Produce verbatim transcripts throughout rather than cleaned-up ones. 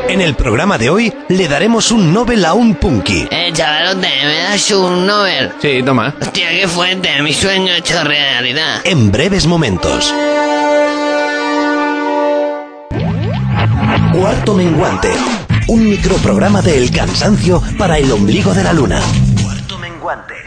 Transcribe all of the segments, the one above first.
En el programa de hoy le daremos un Nobel a un punky. Eh, chavalote, ¿me das un Nobel? Sí, toma. Hostia, qué fuerte, mi sueño hecho realidad. En breves momentos. Cuarto Menguante. Un microprograma de El Cansancio para el ombligo de la luna. Cuarto Menguante.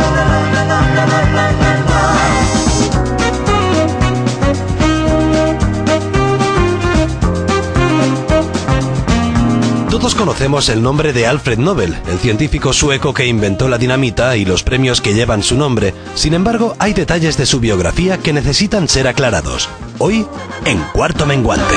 Todos conocemos el nombre de Alfred Nobel, el científico sueco que inventó la dinamita y los premios que llevan su nombre. Sin embargo, hay detalles de su biografía que necesitan ser aclarados. Hoy, en Cuarto Menguante.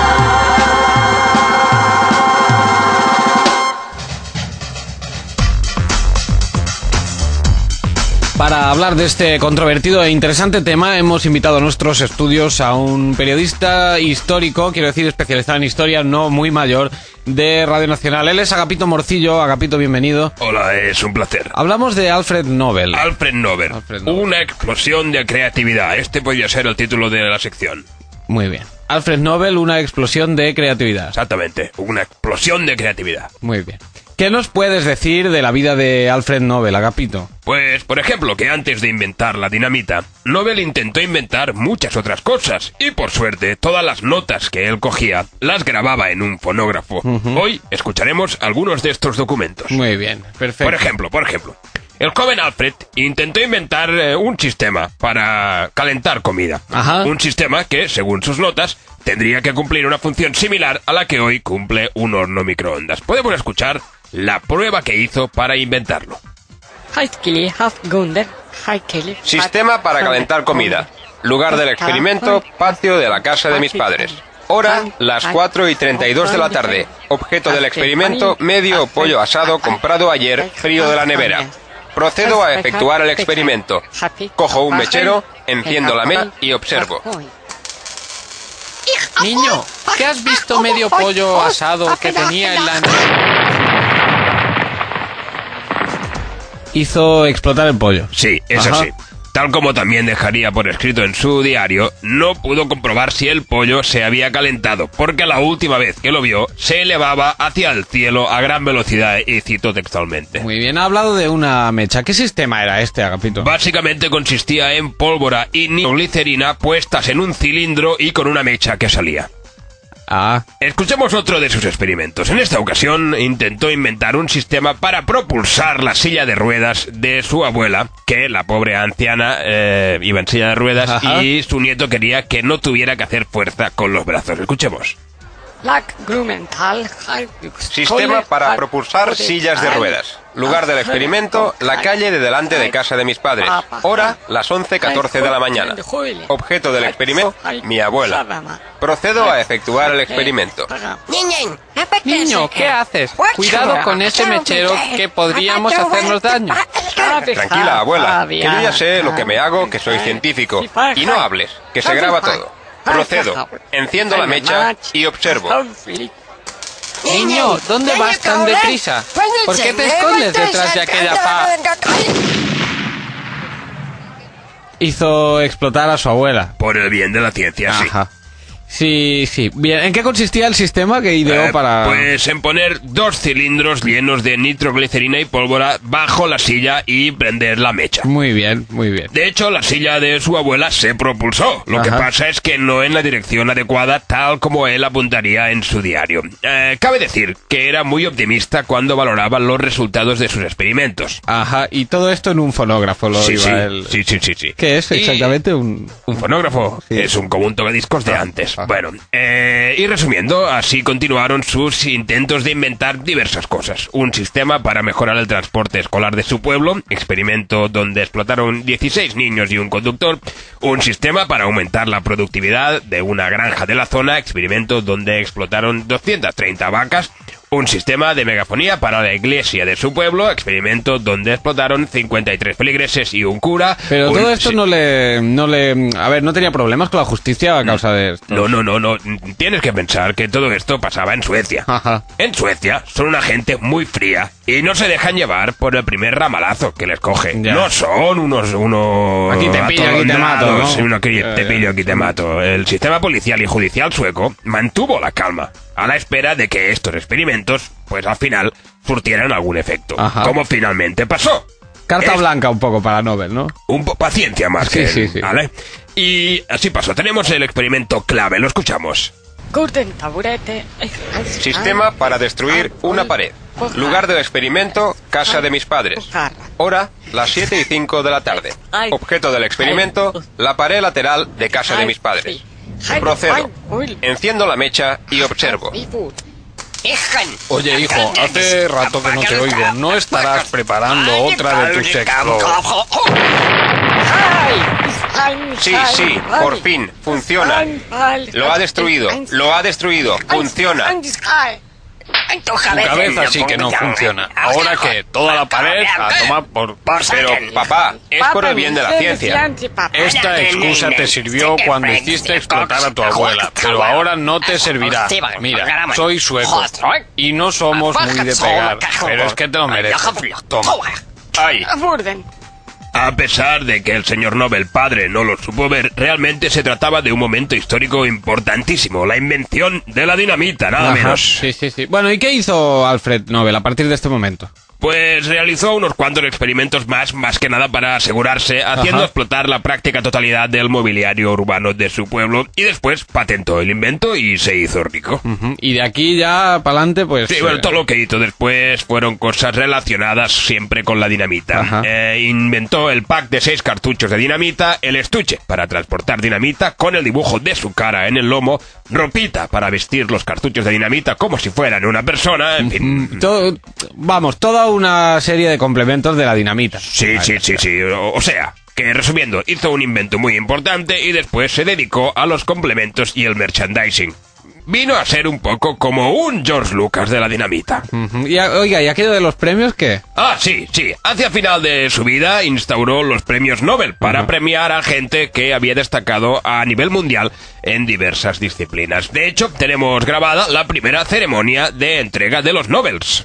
Para hablar de este controvertido e interesante tema, hemos invitado a nuestros estudios a un periodista histórico, quiero decir especializado en historia, no muy mayor, de Radio Nacional. Él es Agapito Morcillo. Agapito, bienvenido. Hola, es un placer. Hablamos de Alfred Nobel. Alfred Nobel. Alfred Nobel. Una explosión de creatividad. Este podría ser el título de la sección. Muy bien. Alfred Nobel, una explosión de creatividad. Exactamente, una explosión de creatividad. Muy bien. ¿Qué nos puedes decir de la vida de Alfred Nobel, Agapito? Pues, por ejemplo, que antes de inventar la dinamita, Nobel intentó inventar muchas otras cosas, y por suerte, todas las notas que él cogía las grababa en un fonógrafo. Uh-huh. Hoy escucharemos algunos de estos documentos. Muy bien, perfecto. Por ejemplo, por ejemplo, el joven Alfred intentó inventar eh, un sistema para calentar comida. Ajá. Un sistema que, según sus notas, tendría que cumplir una función similar a la que hoy cumple un horno microondas. Podemos escuchar la prueba que hizo para inventarlo. Sistema para calentar comida. Lugar del experimento, patio de la casa de mis padres. Hora, las cuatro y treinta y dos de la tarde. Objeto del experimento, medio pollo asado comprado ayer, frío de la nevera. Procedo a efectuar el experimento. Cojo un mechero, enciendo la mecha y observo. Niño, ¿qué has visto medio pollo asado que tenía en la nevera? Hizo explotar el pollo. Sí, es Ajá. así. Tal como también dejaría por escrito en su diario, no pudo comprobar si el pollo se había calentado, porque la última vez que lo vio, se elevaba hacia el cielo a gran velocidad, y cito textualmente. Muy bien, ha hablado de una mecha. ¿Qué sistema era este, Agapito? Básicamente consistía en pólvora y nitroglicerina puestas en un cilindro y con una mecha que salía. Ah. Escuchemos otro de sus experimentos. En esta ocasión intentó inventar un sistema para propulsar la silla de ruedas de su abuela, que la pobre anciana eh, iba en silla de ruedas. Ajá. Y su nieto quería que no tuviera que hacer fuerza con los brazos. Escuchemos. Sistema para propulsar sillas de ruedas. Lugar del experimento, la calle de delante de casa de mis padres. Hora, las once catorce de la mañana. Objeto del experimento, mi abuela. Procedo a efectuar el experimento. Niño, ¿qué haces? Cuidado con ese mechero que podríamos hacernos daño. Tranquila, abuela, que yo ya sé lo que me hago, que soy científico. Y no hables, que se graba todo. Procedo, enciendo la mecha y observo. Niño, ¿dónde vas tan deprisa? ¿Por qué te escondes detrás de aquella pa...? Hizo explotar a su abuela. Por el bien de la ciencia, sí. Ajá. Sí, sí. Bien, ¿en qué consistía el sistema que ideó eh, para...? Pues en poner dos cilindros llenos de nitroglicerina y pólvora bajo la silla y prender la mecha. Muy bien, muy bien. De hecho, la silla de su abuela se propulsó. Lo Ajá. que pasa es que no en la dirección adecuada, tal como él apuntaría en su diario. Eh, cabe decir que era muy optimista cuando valoraba los resultados de sus experimentos. Ajá, y todo esto en un fonógrafo lo sí, iba sí, él... sí, sí, sí, sí. ¿Qué es exactamente? Y... un... ¿Un fonógrafo? Sí. Es un común tocadiscos de antes. Ah. Bueno, eh, y resumiendo, así continuaron sus intentos de inventar diversas cosas. Un sistema para mejorar el transporte escolar de su pueblo, experimento donde explotaron dieciséis niños y un conductor. Un sistema para aumentar la productividad de una granja de la zona, experimento donde explotaron doscientas treinta vacas. Un sistema de megafonía para la iglesia de su pueblo, experimento donde explotaron cincuenta y tres feligreses y un cura. Pero un... todo esto sí. no le, no le... A ver, ¿no tenía problemas con la justicia a causa de esto? No, no, no, no. Tienes que pensar que todo esto pasaba en Suecia. Ajá. En Suecia son una gente muy fría Y no se dejan llevar por el primer ramalazo que les coge. Ya. No son unos... unos Aquí te pillo, aquí te mato, atolondrados, ¿no? uno aquí te pillo, aquí te mato. El sistema policial y judicial sueco mantuvo la calma, a la espera de que estos experimentos, pues al final, surtieran algún efecto. Ajá. Como finalmente pasó. Carta Es- blanca un poco para Nobel, ¿no? Un po' paciencia más Sí, que... sí, sí. ¿Vale? Y así pasó. Tenemos el experimento clave, lo escuchamos. Guten taburete. Sistema para destruir una pared. Lugar del experimento, casa de mis padres. Hora, las siete y cinco de la tarde. Objeto del experimento, la pared lateral de casa de mis padres. Procedo. Enciendo la mecha y observo. Oye, hijo, hace rato que no te oigo. ¿No estarás preparando otra de tus sexos? Sí, sí, por fin, funciona. Lo ha destruido, lo ha destruido, funciona. Tu cabeza sí que no funciona. Ahora que toda la pared a tomar por... Pero, papá, es por el bien de la ciencia. Esta excusa te sirvió cuando hiciste explotar a tu abuela, pero ahora no te servirá. Mira, soy sueco y no somos muy de pegar, pero es que te lo mereces. Toma. ¡Ay! Burden. A pesar de que el señor Nobel padre no lo supo ver, realmente se trataba de un momento histórico importantísimo, la invención de la dinamita, nada Ajá, menos. sí, sí, sí. Bueno, ¿y qué hizo Alfred Nobel a partir de este momento? Pues realizó unos cuantos experimentos más, más que nada para asegurarse, haciendo Ajá. explotar la práctica totalidad del mobiliario urbano de su pueblo, y después patentó el invento y se hizo rico. Ujú. Y de aquí ya para adelante, pues... Sí, bueno, eh, todo lo que hizo después fueron cosas relacionadas siempre con la dinamita. Ajá. Eh, inventó el pack de seis cartuchos de dinamita, el estuche para transportar dinamita con el dibujo de su cara en el lomo, ropita para vestir los cartuchos de dinamita como si fueran una persona, en fin. mm, todo- vamos, toda una serie de complementos de la dinamita. Sí, sí, sí, sí. O, o sea, que resumiendo, hizo un invento muy importante y después se dedicó a los complementos y el merchandising. Vino a ser un poco como un George Lucas de la dinamita. Ujú. Y, a- oiga, ¿y aquello de los premios qué? Ah, sí, sí. Hacia final de su vida instauró los premios Nobel para Ajá. premiar a gente que había destacado a nivel mundial en diversas disciplinas. De hecho, tenemos grabada la primera ceremonia de entrega de los Nobels.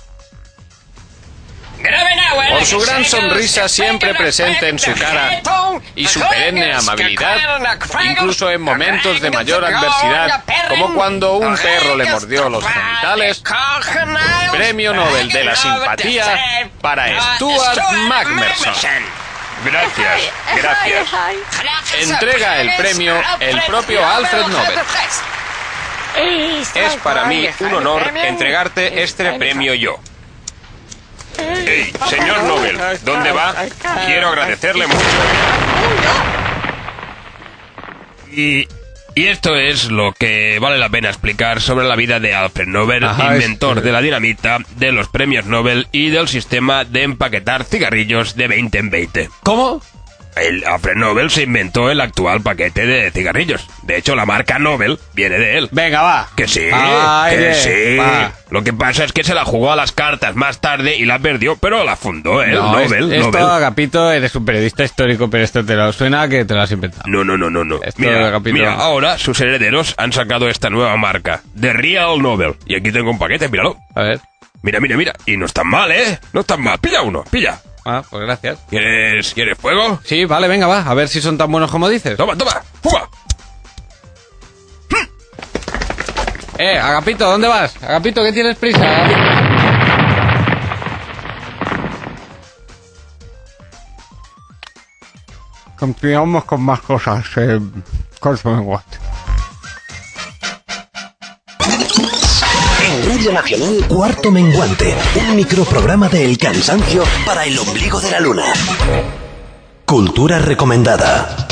Por su gran sonrisa siempre presente en su cara y su perenne amabilidad, incluso en momentos de mayor adversidad, como cuando un perro le mordió los genitales, Premio Nobel de la Simpatía para Stuart Magmerson. Gracias, gracias. Entrega el premio el propio Alfred Nobel. Es para mí un honor entregarte este premio yo. Hey, señor Nobel, ¿dónde va? Quiero agradecerle mucho. Y, y esto es lo que vale la pena explicar sobre la vida de Alfred Nobel, Ajá, inventor es- de la dinamita, de los premios Nobel y del sistema de empaquetar cigarrillos de veinte en veinte. ¿Cómo? El Alfred Nobel se inventó el actual paquete de cigarrillos. De hecho, la marca Nobel viene de él. Venga, va. Que sí, Va, que aire, sí. va. Lo que pasa es que se la jugó a las cartas más tarde y la perdió, pero la fundó él, No, Nobel, es- esto, Nobel. Agapito, eres un periodista histórico, pero esto te lo suena que te lo has inventado. No, no, no, no, no. Esto, Mira, Agapito. mira, ahora sus herederos han sacado esta nueva marca, The Real Nobel. Y aquí tengo un paquete, míralo. A ver. Mira, mira, mira. Y no están mal, ¿eh? No están mal. Pilla uno, pilla. Ah, pues gracias. ¿Quieres, ¿quieres fuego? Sí, vale, venga, va. A ver si son tan buenos como dices. Toma, toma. ¡Fuma! Eh, Agapito, ¿dónde vas? Agapito, ¿qué tienes prisa? Agapito. Continuamos con más cosas. Eh, corto menguante. En Radio Nacional, Cuarto Menguante, un microprograma de El Cansancio para el ombligo de la luna. Cultura recomendada.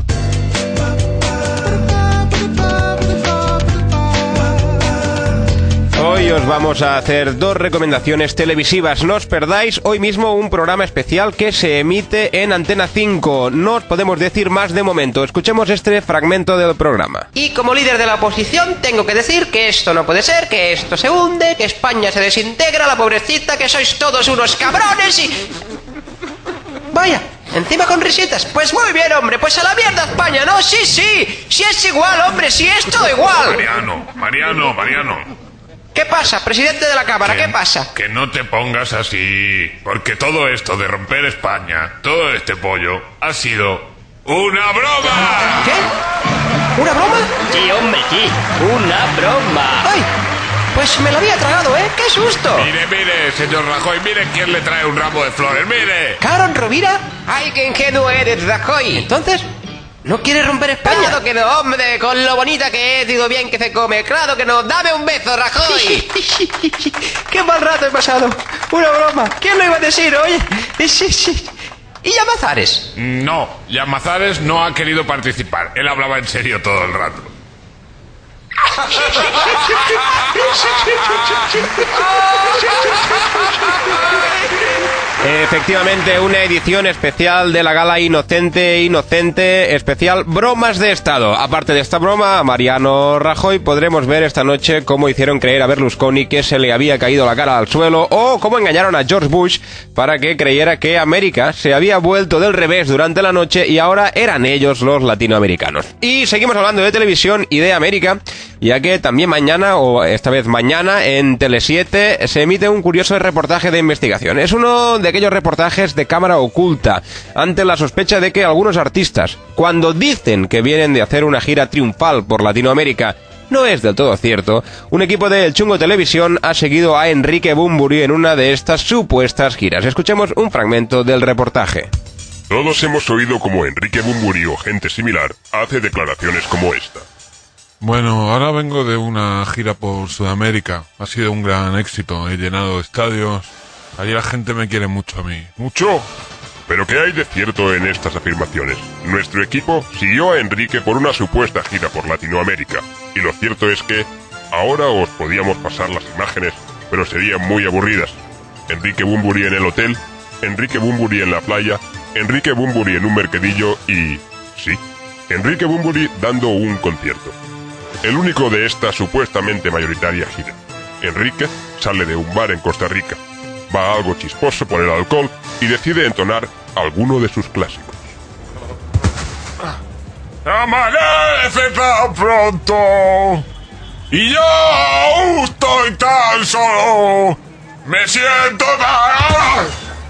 Hoy os vamos a hacer dos recomendaciones televisivas. No os perdáis hoy mismo un programa especial que se emite en Antena cinco. No os podemos decir más de momento. Escuchemos este fragmento del programa. Y como líder de la oposición tengo que decir que esto no puede ser, que esto se hunde, que España se desintegra, la pobrecita, que sois todos unos cabrones y... Vaya, encima con risitas. Pues muy bien, hombre, pues a la mierda España, ¿no? Sí, sí, sí es igual, hombre, sí es todo igual. Mariano, Mariano, Mariano. ¿Qué pasa, presidente de la Cámara? Que- ¿Qué pasa? Que no te pongas así, porque todo esto de romper España, todo este pollo, ha sido una broma. ¿Qué? ¿Una broma? Sí, hombre, sí. Una broma. ¡Ay! Pues me lo había tragado, ¿eh? ¡Qué susto! Mire, mire, señor Rajoy, mire quién le trae un ramo de flores, mire. ¿Caron Rovira? ¡Ay, qué ingenuo eres, Rajoy! Entonces, ¿no quiere romper España? Claro que no, hombre, con lo bonita que es y lo bien que se come. Claro que no, dame un beso, Rajoy. ¡Qué mal rato he pasado! ¡Una broma! ¿Quién lo iba a decir, oye? Sí, sí. ¿Y Llamazares? No, Llamazares no ha querido participar. Él hablaba en serio todo el rato. Efectivamente, una edición especial de la gala Inocente, Inocente, especial Bromas de Estado. Aparte de esta broma, a Mariano Rajoy podremos ver esta noche cómo hicieron creer a Berlusconi que se le había caído la cara al suelo o cómo engañaron a George Bush para que creyera que América se había vuelto del revés durante la noche y ahora eran ellos los latinoamericanos. Y seguimos hablando de televisión y de América, ya que también mañana, o esta vez mañana, en Tele siete se emite un curioso reportaje de investigación. Es uno de aquellos reportajes de cámara oculta, ante la sospecha de que algunos artistas, cuando dicen que vienen de hacer una gira triunfal por Latinoamérica, no es del todo cierto. Un equipo de El Chungo Televisión ha seguido a Enrique Bunbury en una de estas supuestas giras. Escuchemos un fragmento del reportaje. Todos hemos oído cómo Enrique Bunbury o gente similar hace declaraciones como esta. Bueno, ahora vengo de una gira por Sudamérica. Ha sido un gran éxito. He llenado estadios. Allí la gente me quiere mucho a mí. ¡Mucho! ¿Pero qué hay de cierto en estas afirmaciones? Nuestro equipo siguió a Enrique por una supuesta gira por Latinoamérica. Y lo cierto es que ahora os podíamos pasar las imágenes, pero serían muy aburridas. Enrique Bunbury en el hotel, Enrique Bunbury en la playa, Enrique Bunbury en un mercadillo y... sí, Enrique Bunbury dando un concierto. El único de esta supuestamente mayoritaria gira. Enrique sale de un bar en Costa Rica, va algo chisposo por el alcohol y decide entonar alguno de sus clásicos. ¡Amanece tan pronto! ¡Y yo aún estoy tan solo! ¡Me siento tan...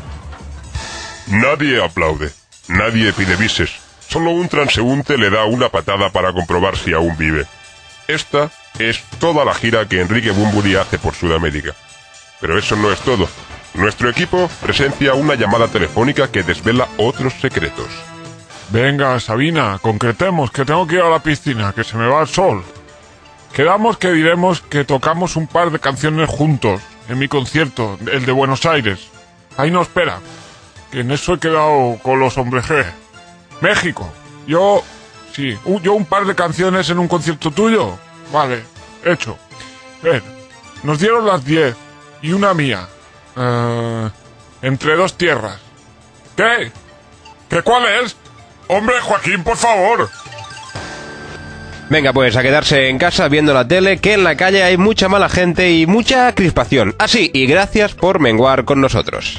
Nadie aplaude, nadie pide bises, solo un transeúnte le da una patada para comprobar si aún vive. Esta es toda la gira que Enrique Bunbury hace por Sudamérica. Pero eso no es todo. Nuestro equipo presencia una llamada telefónica que desvela otros secretos. Venga, Sabina, concretemos, que tengo que ir a la piscina, que se me va el sol. Quedamos que diremos que tocamos un par de canciones juntos, en mi concierto, el de Buenos Aires. Ahí no espera, que en eso he quedado con los hombres G. México, yo... sí, un, yo un par de canciones en un concierto tuyo. Vale, hecho. Ven, nos dieron las diez y una mía. Uh, entre dos tierras. ¿Qué? ¿Qué cuál es? Hombre, Joaquín, por favor. Venga, pues a quedarse en casa viendo la tele, que en la calle hay mucha mala gente y mucha crispación. Así, y gracias por menguar con nosotros.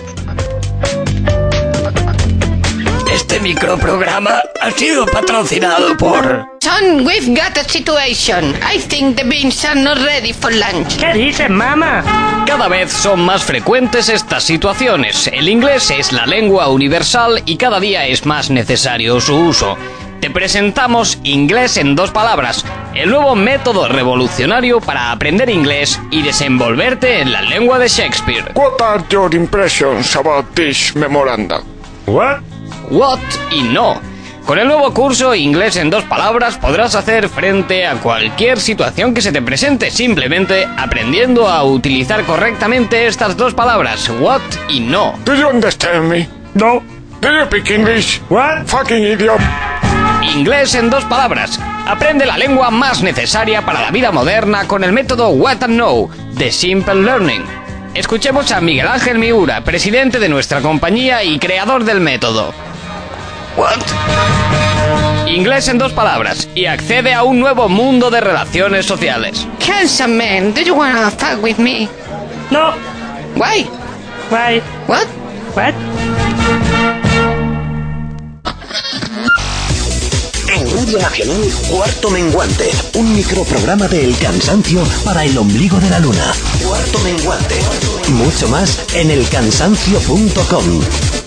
Este microprograma ha sido patrocinado por... Son, we've got a situation. I think the beans are not ready for lunch. ¿Qué dices, mamá? Cada vez son más frecuentes estas situaciones. El inglés es la lengua universal y cada día es más necesario su uso. Te presentamos Inglés en dos palabras, el nuevo método revolucionario para aprender inglés y desenvolverte en la lengua de Shakespeare. What are your impressions about this memorandum? What? What y no. Con el nuevo curso Inglés en dos palabras podrás hacer frente a cualquier situación que se te presente, simplemente aprendiendo a utilizar correctamente estas dos palabras, what y no. Do you understand me? No. Do you speak English? What? Fucking idiot. Inglés en dos palabras. Aprende la lengua más necesaria para la vida moderna con el método What and Know de Simple Learning. Escuchemos a Miguel Ángel Miura, presidente de nuestra compañía y creador del método. What? Inglés en dos palabras y accede a un nuevo mundo de relaciones sociales. Handsome man, do you wanna fuck with me? No. Why? Why? What? What? I need Radio Nacional, Cuarto Menguante, un microprograma de El Cansancio para el ombligo de la luna. Cuarto Menguante. Mucho más en el cansancio punto com.